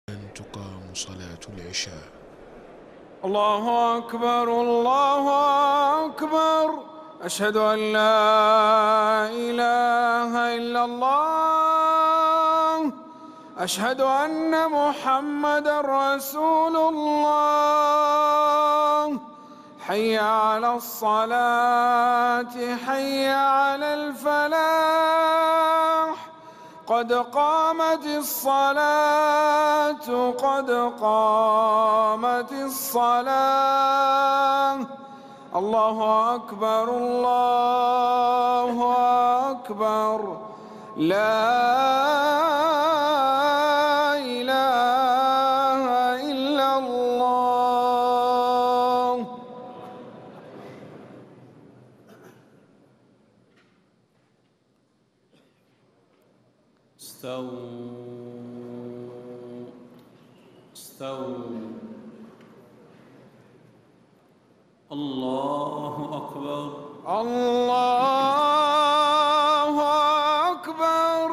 أن تقام صلاة العشاء. الله أكبر الله أكبر، أشهد أن لا إله إلا الله، أشهد أن محمدًا رسول الله. حي على الصلاة حي على الفلاح، قد قامت الصلاة قد قامت الصلاة. الله أكبر الله أكبر، لا إله إلا الله. استووا. الله أكبر الله أكبر.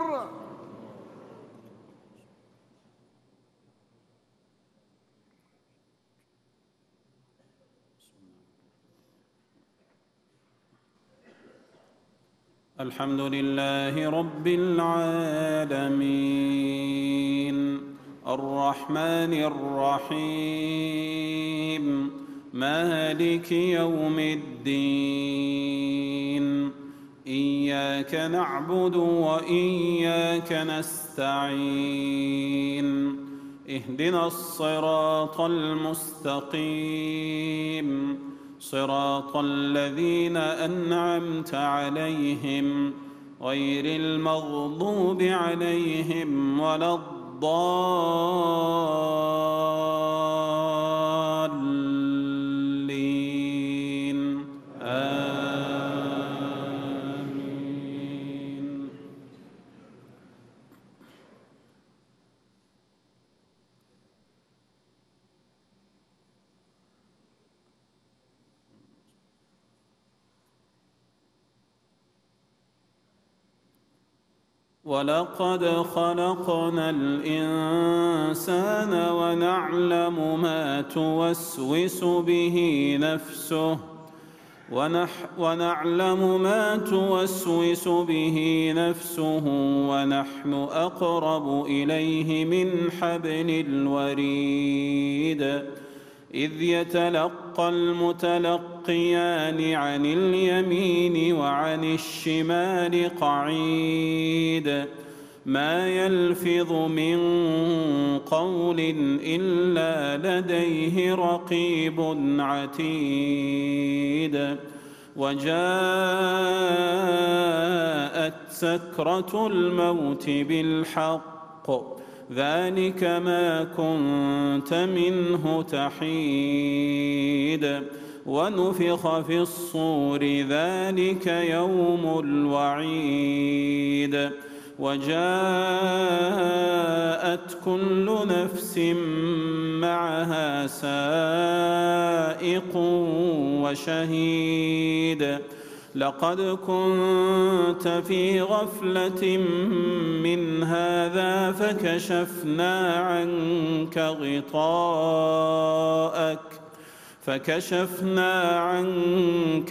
الحمد لله رب العالمين، الرحمن الرحيم، مالك يوم الدين. إياك نعبد وإياك نستعين، اهدنا الصراط المستقيم، صراط الذين أنعمت عليهم غير المغضوب عليهم ولا الضالين. آمين. ولقد خلقنا الإنسان ونعلم ما توسوس به نفسه ونحن أقرب إليه من حبل الوريد. إذ يتلقى المتلقيان عن اليمين وعن الشمال قعيد، ما يلفظ من قول إلا لديه رقيب عتيد. وجاءت سكرة الموت بالحق، ذلك ما كنت منه تحيد. ونفخ في الصور، ذلك يوم الوعيد. وجاءت كل نفس معها سائق وشهيد. لقد كنت في غفلة من هذا فكشفنا عنك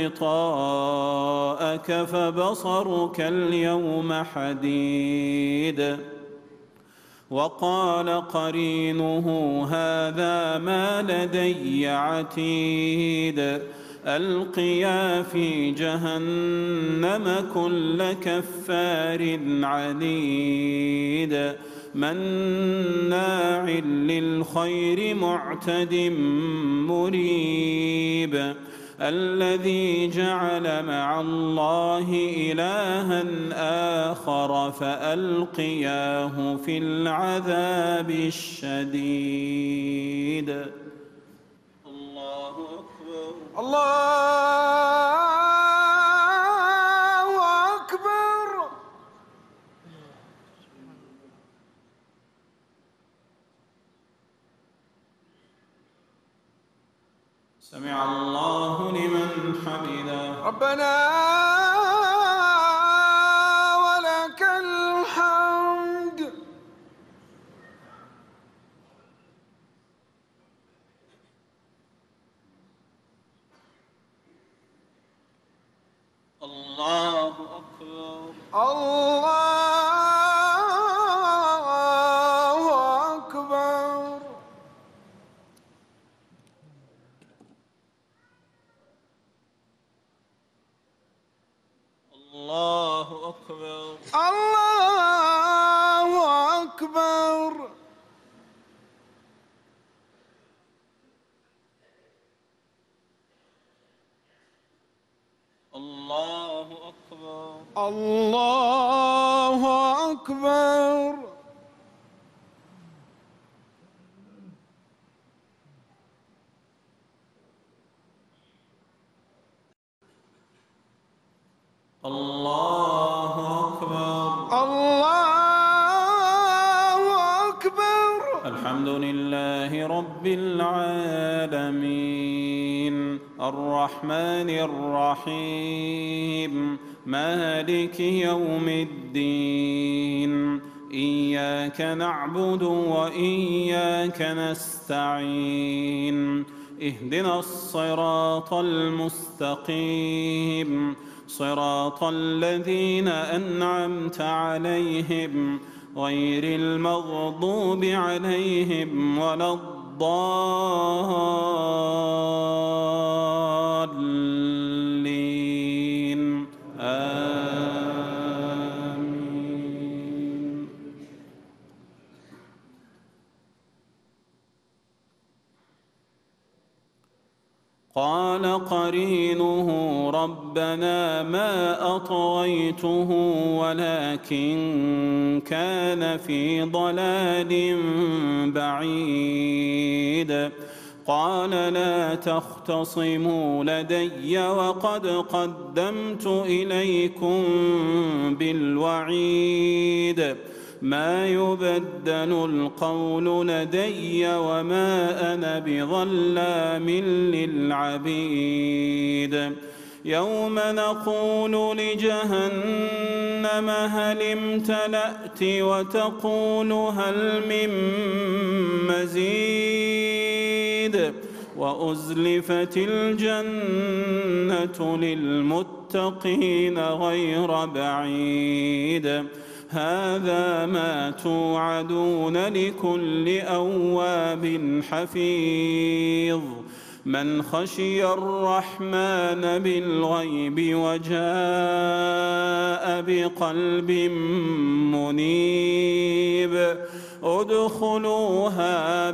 غطاءك فبصرك اليوم حديد. وقال قرينه هذا ما لدي عتيد. ألقيا في جهنم كل كفار عنيد، مناع للخير معتد مريب. الذي جعل مع الله إلها آخر فألقياه في العذاب الشديد. الله أكبر الله أكبر. سمع الله لمن حمده. ربنا ولك الحمد. الله أكبر. الله أكبر. الله أكبر. الله أكبر. الله أكبر. الله أكبر. الله أكبر. الحمد لله رب العالمين الرحمن الرحيم مالك يوم الدين إياك نعبد وإياك نستعين اهدنا الصراط المستقيم صراط الذين أنعمت عليهم غير المغضوب عليهم ولا الضالين آمين. قال قرينه ربنا ما أطغيته ولكن كان في ضلال بعيد قال لا تختصموا لدي وقد قدمت إليكم بالوعيد ما يبدل القول لدي وما أنا بظلام للعبيد يوم نقول لجهنم هل امتلأت وتقول هل من مزيد وأزلفت الجنة للمتقين غير بعيد هذا ما توعدون لكل أواب حفيظ من خشي الرحمن بالغيب وجاء بقلب منيب ادخلوها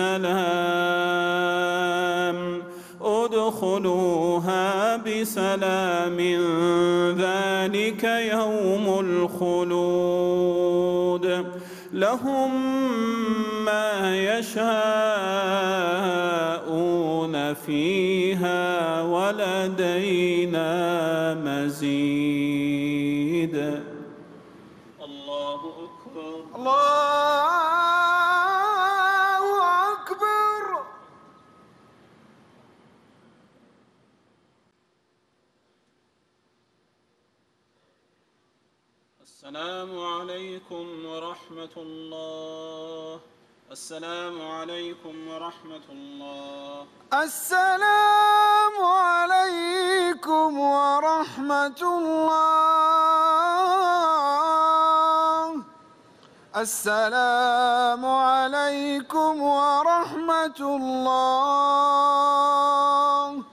بسلام ذلك يوم الخلود لهم ما يشاءون فيها ولدينا مزيد. الله أكبر. الله أكبر. السلام عليكم ورحمة الله. السلام عليكم ورحمة الله. السلام عليكم ورحمة الله. السلام عليكم ورحمة الله.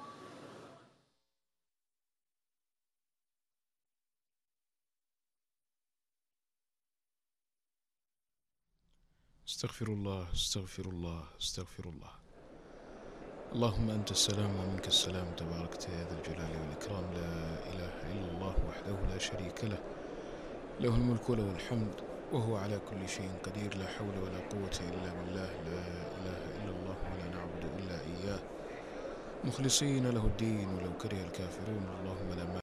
استغفر الله استغفر الله استغفر الله. اللهم أنت السلام ومنك السلام تباركت يا ذا الجلال والإكرام لا إله إلا الله وحده لا شريك له له الملك وله الحمد وهو على كل شيء قدير لا حول ولا قوة إلا بالله لا إله إلا الله ولا نعبد إلا إياه مخلصين له الدين ولو كره الكافرون اللهم لا